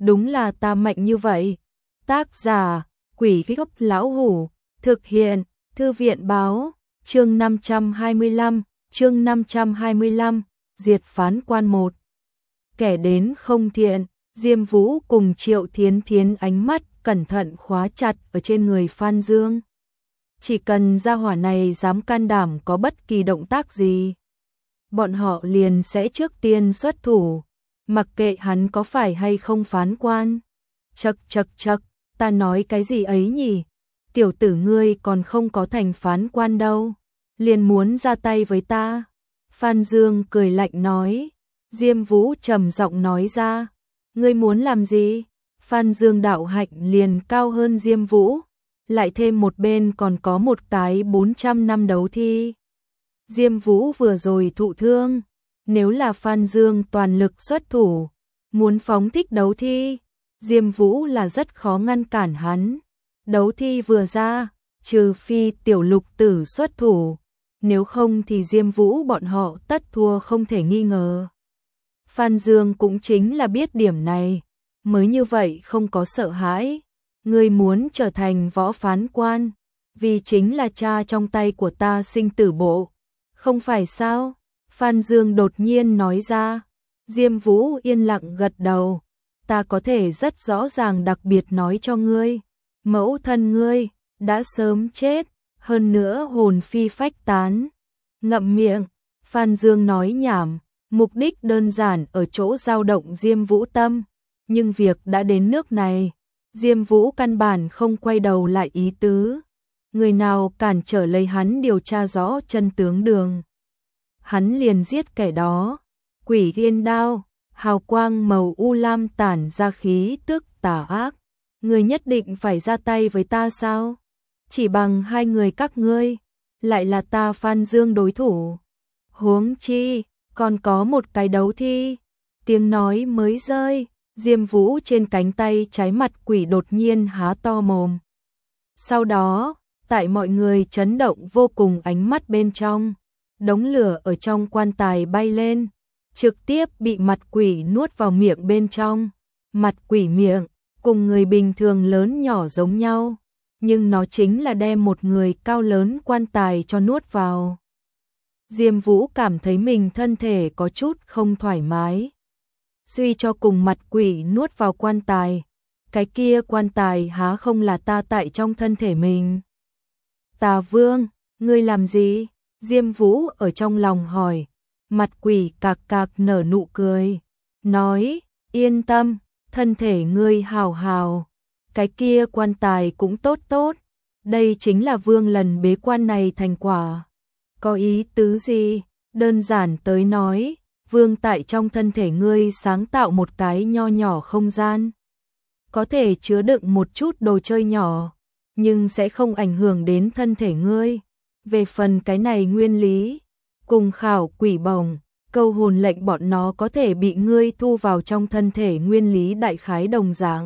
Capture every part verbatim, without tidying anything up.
đúng là ta mạnh như vậy. Tác giả, Quỷ Gốc Lão Hủ, thực hiện, Thư viện Báo, chương năm trăm hai mươi lăm, chương năm trăm hai mươi lăm, diệt phán quan một. Kẻ đến không thiện, Diêm Vũ cùng Triệu Thiến Thiến ánh mắt cẩn thận khóa chặt ở trên người Phan Dương. Chỉ cần gia hỏa này dám can đảm có bất kỳ động tác gì, bọn họ liền sẽ trước tiên xuất thủ, mặc kệ hắn có phải hay không phán quan. Chậc chậc chậc, ta nói cái gì ấy nhỉ? Tiểu tử ngươi còn không có thành phán quan đâu, liền muốn ra tay với ta. Phan Dương cười lạnh nói. Diêm Vũ trầm giọng nói ra, ngươi muốn làm gì? Phan Dương đạo hạnh liền cao hơn Diêm Vũ, lại thêm một bên còn có một cái bốn trăm năm đấu thi. Diêm Vũ vừa rồi thụ thương, nếu là Phan Dương toàn lực xuất thủ, muốn phóng thích đấu thi, Diêm Vũ là rất khó ngăn cản hắn. Đấu thi vừa ra, trừ phi tiểu lục tử xuất thủ, nếu không thì Diêm Vũ bọn họ tất thua không thể nghi ngờ. Phan Dương cũng chính là biết điểm này, mới như vậy không có sợ hãi. Ngươi muốn trở thành võ phán quan, vì chính là cha trong tay của ta sinh tử bộ, không phải sao? Phan Dương đột nhiên nói ra. Diêm Vũ yên lặng gật đầu. Ta có thể rất rõ ràng đặc biệt nói cho ngươi, mẫu thân ngươi đã sớm chết, hơn nữa hồn phi phách tán. Ngậm miệng, Phan Dương nói nhảm, mục đích đơn giản ở chỗ dao động Diêm Vũ tâm, nhưng việc đã đến nước này, Diêm Vũ căn bản không quay đầu lại ý tứ. Người nào cản trở lấy hắn điều tra rõ chân tướng đường, hắn liền giết kẻ đó. Quỷ Yên Đao, hào quang màu u lam tản ra khí tức tà ác. Ngươi nhất định phải ra tay với ta sao? Chỉ bằng hai người các ngươi, lại là ta Phan Dương đối thủ. Huống chi, còn có một cái đấu thi. Tiếng nói mới rơi, Diêm Vũ trên cánh tay trái mặt quỷ đột nhiên há to mồm. Sau đó, tại mọi người chấn động vô cùng ánh mắt bên trong, đống lửa ở trong quan tài bay lên, trực tiếp bị mặt quỷ nuốt vào miệng bên trong. Mặt quỷ miệng, cùng người bình thường lớn nhỏ giống nhau, nhưng nó chính là đem một người cao lớn quan tài cho nuốt vào. Diêm Vũ cảm thấy mình thân thể có chút không thoải mái. Suy cho cùng mặt quỷ nuốt vào quan tài, cái kia quan tài há không là ta tại trong thân thể mình. Tà Vương, ngươi làm gì? Diêm Vũ ở trong lòng hỏi. Mặt quỷ cạc cạc nở nụ cười, nói, yên tâm, thân thể ngươi hào hào, cái kia quan tài cũng tốt tốt, đây chính là Vương lần bế quan này thành quả. Có ý tứ gì? Đơn giản tới nói, Vương tại trong thân thể ngươi sáng tạo một cái nho nhỏ không gian, có thể chứa đựng một chút đồ chơi nhỏ, nhưng sẽ không ảnh hưởng đến thân thể ngươi. Về phần cái này nguyên lý, cùng khảo quỷ bồng, câu hồn lệnh bọn nó có thể bị ngươi thu vào trong thân thể nguyên lý đại khái đồng dạng.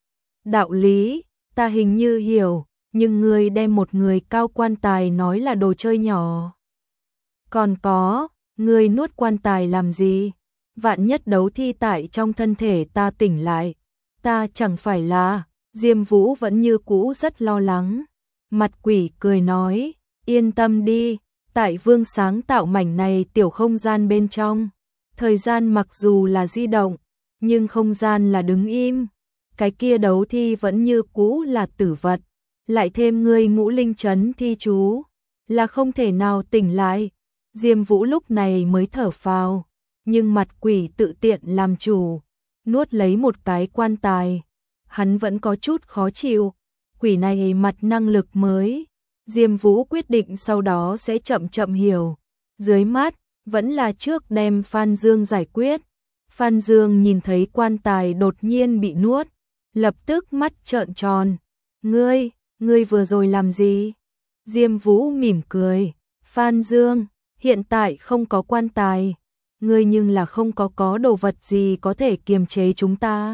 Đạo lý, ta hình như hiểu, nhưng ngươi đem một người cao quan tài nói là đồ chơi nhỏ. Còn có, ngươi nuốt quan tài làm gì? Vạn nhất đấu thi tại trong thân thể ta tỉnh lại, ta chẳng phải là... Diêm Vũ vẫn như cũ rất lo lắng. Mặt quỷ cười nói, yên tâm đi, tại Vương sáng tạo mảnh này tiểu không gian bên trong, thời gian mặc dù là di động, nhưng không gian là đứng im. Cái kia đấu thi vẫn như cũ là tử vật, lại thêm ngươi ngũ linh trấn thi chú, là không thể nào tỉnh lại. Diêm Vũ lúc này mới thở phào, nhưng mặt quỷ tự tiện làm chủ, nuốt lấy một cái quan tài, hắn vẫn có chút khó chịu. Quỷ này mặt năng lực mới, Diêm Vũ quyết định sau đó sẽ chậm chậm hiểu. Dưới mắt, vẫn là trước đem Phan Dương giải quyết. Phan Dương nhìn thấy quan tài đột nhiên bị nuốt, lập tức mắt trợn tròn. Ngươi, ngươi vừa rồi làm gì? Diêm Vũ mỉm cười. Phan Dương, hiện tại không có quan tài, ngươi nhưng là không có có đồ vật gì có thể kiềm chế chúng ta.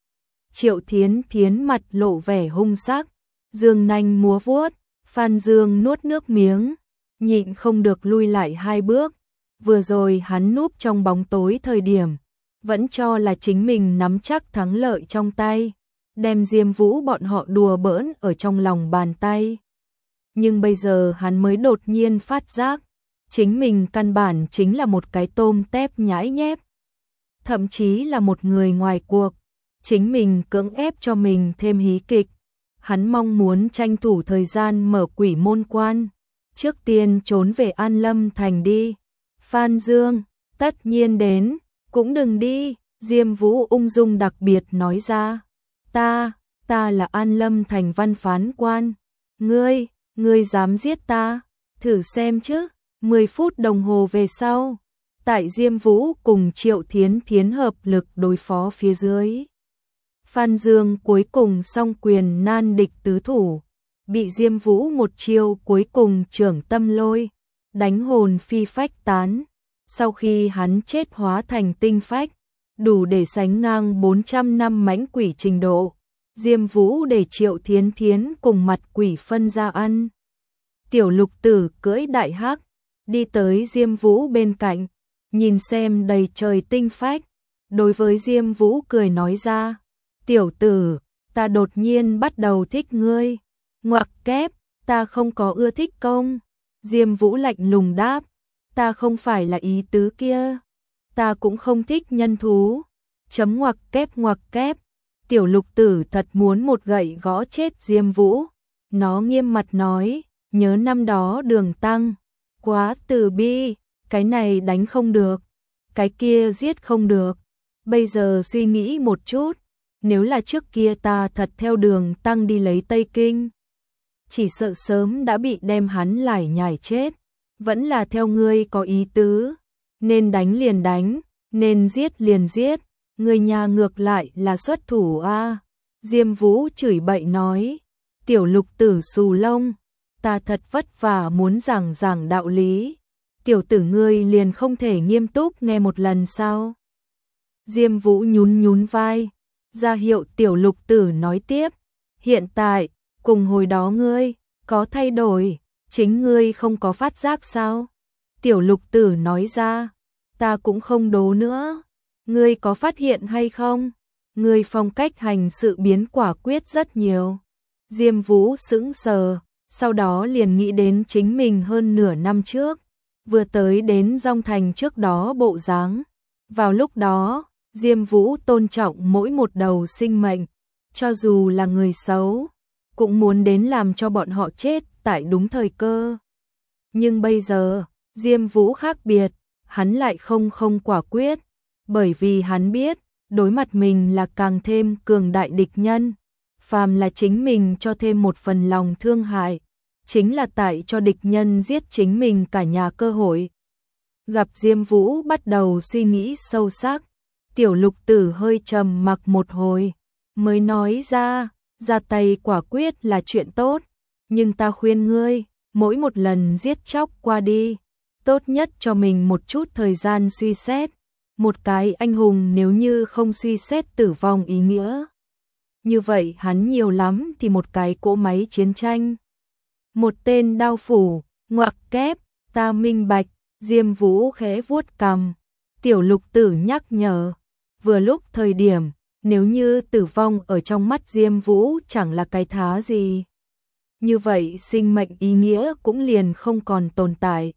Triệu Thiến Thiến mặt lộ vẻ hung sắc, dương nanh múa vuốt. Phan Dương nuốt nước miếng, nhịn không được lui lại hai bước. Vừa rồi hắn núp trong bóng tối thời điểm, vẫn cho là chính mình nắm chắc thắng lợi trong tay, đem Diêm Vũ bọn họ đùa bỡn ở trong lòng bàn tay. Nhưng bây giờ hắn mới đột nhiên phát giác, chính mình căn bản chính là một cái tôm tép nhãi nhép, thậm chí là một người ngoài cuộc, chính mình cưỡng ép cho mình thêm hí kịch. Hắn mong muốn tranh thủ thời gian mở Quỷ Môn Quan, trước tiên trốn về An Lâm Thành đi. Phan Dương, tất nhiên đến, cũng đừng đi, Diêm Vũ ung dung đặc biệt nói ra. Ta, ta là An Lâm Thành văn phán quan, ngươi, ngươi dám giết ta, thử xem chứ. Mười phút đồng hồ về sau, tại Diêm Vũ cùng Triệu Thiến Thiến hợp lực đối phó phía dưới, Phan Dương cuối cùng song quyền nan địch tứ thủ, bị Diêm Vũ một chiêu cuối cùng trưởng tâm lôi, đánh hồn phi phách tán. Sau khi hắn chết hóa thành tinh phách, đủ để sánh ngang bốn trăm năm mãnh quỷ trình độ. Diêm Vũ để Triệu Thiến Thiến cùng mặt quỷ phân ra ăn. Tiểu Lục Tử cưỡi đại hắc, đi tới Diêm Vũ bên cạnh, nhìn xem đầy trời tinh phách, đối với Diêm Vũ cười nói ra, tiểu tử, ta đột nhiên bắt đầu thích ngươi. Ngoặc kép, ta không có ưa thích công. Diêm Vũ lạnh lùng đáp, ta không phải là ý tứ kia, ta cũng không thích nhân thú. Chấm ngoặc kép ngoặc kép, Tiểu Lục Tử thật muốn một gậy gõ chết Diêm Vũ. Nó nghiêm mặt nói, nhớ năm đó Đường Tăng, quá từ bi, cái này đánh không được, cái kia giết không được. Bây giờ suy nghĩ một chút, nếu là trước kia ta thật theo Đường Tăng đi lấy Tây Kinh, chỉ sợ sớm đã bị đem hắn lải nhải chết. Vẫn là theo ngươi có ý tứ, nên đánh liền đánh, nên giết liền giết, người nhà ngược lại là xuất thủ a. Diêm Vũ chửi bậy nói, Tiểu Lục Tử xù lông, ta thật vất vả muốn giảng giảng đạo lý, tiểu tử ngươi liền không thể nghiêm túc nghe một lần sao? Diêm Vũ nhún nhún vai, ra hiệu Tiểu Lục Tử nói tiếp, hiện tại, cùng hồi đó ngươi, có thay đổi, chính ngươi không có phát giác sao? Tiểu Lục Tử nói ra, ta cũng không đố nữa, ngươi có phát hiện hay không? Ngươi phong cách hành sự biến quả quyết rất nhiều. Diêm Vũ sững sờ, sau đó liền nghĩ đến chính mình hơn nửa năm trước, vừa tới đến Dong Thành trước đó bộ dáng. Vào lúc đó, Diêm Vũ tôn trọng mỗi một đầu sinh mệnh, cho dù là người xấu, cũng muốn đến làm cho bọn họ chết tại đúng thời cơ. Nhưng bây giờ, Diêm Vũ khác biệt, hắn lại không không quả quyết, bởi vì hắn biết, đối mặt mình là càng thêm cường đại địch nhân, phàm là chính mình cho thêm một phần lòng thương hại, chính là tại cho địch nhân giết chính mình cả nhà cơ hội. Gặp Diêm Vũ bắt đầu suy nghĩ sâu sắc, Tiểu Lục Tử hơi trầm mặc một hồi, mới nói ra, ra tay quả quyết là chuyện tốt, nhưng ta khuyên ngươi, mỗi một lần giết chóc qua đi, tốt nhất cho mình một chút thời gian suy xét. Một cái anh hùng nếu như không suy xét tử vong ý nghĩa, như vậy hắn nhiều lắm thì một cái cỗ máy chiến tranh. Một tên đao phủ, ngoặc kép, ta minh bạch. Diêm Vũ khẽ vuốt cằm, Tiểu Lục Tử nhắc nhở, vừa lúc thời điểm, nếu như tử vong ở trong mắt Diêm Vũ chẳng là cái thá gì, như vậy sinh mệnh ý nghĩa cũng liền không còn tồn tại.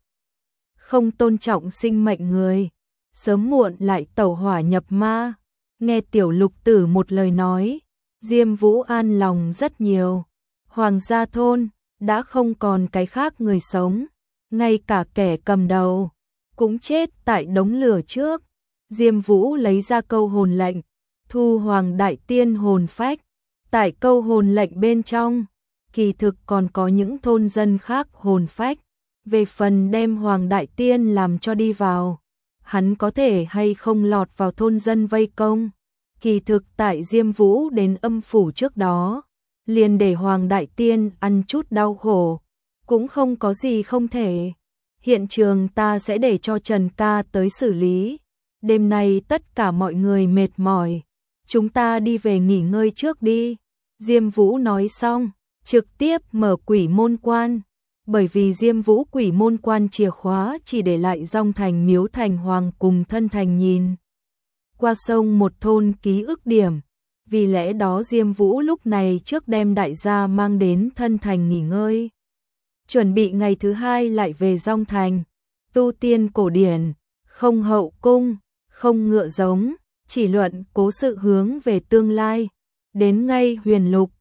Không tôn trọng sinh mệnh người, sớm muộn lại tẩu hỏa nhập ma. Nghe Tiểu Lục Tử một lời nói, Diêm Vũ an lòng rất nhiều. Hoàng gia thôn đã không còn cái khác người sống, ngay cả kẻ cầm đầu cũng chết tại đống lửa trước. Diêm Vũ lấy ra câu hồn lệnh, thu Hoàng Đại Tiên hồn phách. Tại câu hồn lệnh bên trong, kỳ thực còn có những thôn dân khác hồn phách. Về phần đem Hoàng Đại Tiên làm cho đi vào, hắn có thể hay không lọt vào thôn dân vây công. Kỳ thực tại Diêm Vũ đến âm phủ trước đó, liền để Hoàng Đại Tiên ăn chút đau khổ, cũng không có gì không thể. Hiện trường ta sẽ để cho Trần ca tới xử lý. Đêm nay tất cả mọi người mệt mỏi, chúng ta đi về nghỉ ngơi trước đi. Diêm Vũ nói xong, trực tiếp mở Quỷ Môn Quan. Bởi vì Diêm Vũ Quỷ Môn Quan chìa khóa chỉ để lại Dong Thành Miếu Thành Hoàng cùng Thân Thành nhìn. qua sông một thôn ký ức điểm, vì lẽ đó Diêm Vũ lúc này trước đem đại gia mang đến Thân Thành nghỉ ngơi. Chuẩn bị ngày thứ hai lại về Dong Thành, tu tiên cổ điển, không hậu cung, không ngựa giống, chỉ luận cố sự hướng về tương lai, đến ngay Huyền Lục,